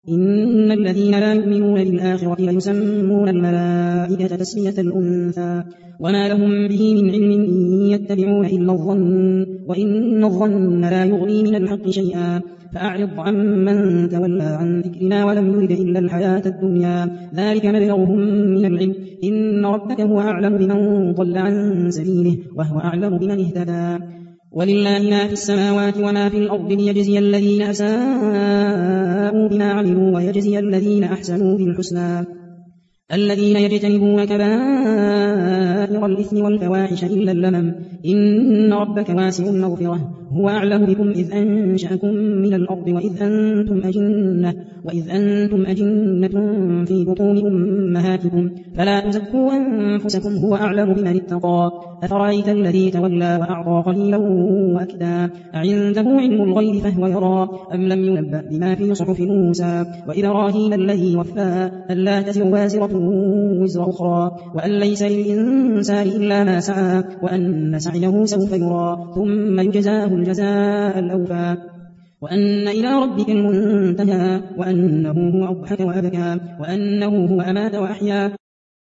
إن الذين لا يؤمنون بالآخرة ليسمون الملائكة تسمية الأنثى وما لهم به من علم إن يتبعون إلا الظن وإن الظن لا يغني من الحق شيئا فأعرض عمن تولى عن ذكرنا ولم يرد إلا الحياة الدنيا ذلك مبلغهم من العلم إن ربك هو أعلم بمن ضل عن سبيله وهو أعلم بمن اهتدى ولله ما في السماوات وما في الأرض ليجزي الذين أساءوا بما عملوا ويجزي الذين أحسنوا بالحسنى الذين يجتنبون كبائر الإثم والفواحش إلا اللمم إن ربك واسع المغفرة هو أعلم بكم إذ أنشأكم من الأرض وإذ أنتم أجنة في بطون أمهاتكم فلا تزكوا أنفسكم هو أعلم بمن اتقى أفرأيت الذي تولى وأعطى قليلا وأكدى أعنده علم الغيب فهو يرى أم لم ينبأ بما في صحف موسى وإبراهيم الذي وفى ألا تزر وازرة وزر أخرى وأن ليس للإنسان إلا ما سعى وأن سعيه سوف يرى ثم يجزاه الجزاء الأوفى وأن إلى ربك المنتهى وأنه هو أضحك وأبكى وأنه هو أمات وأحيا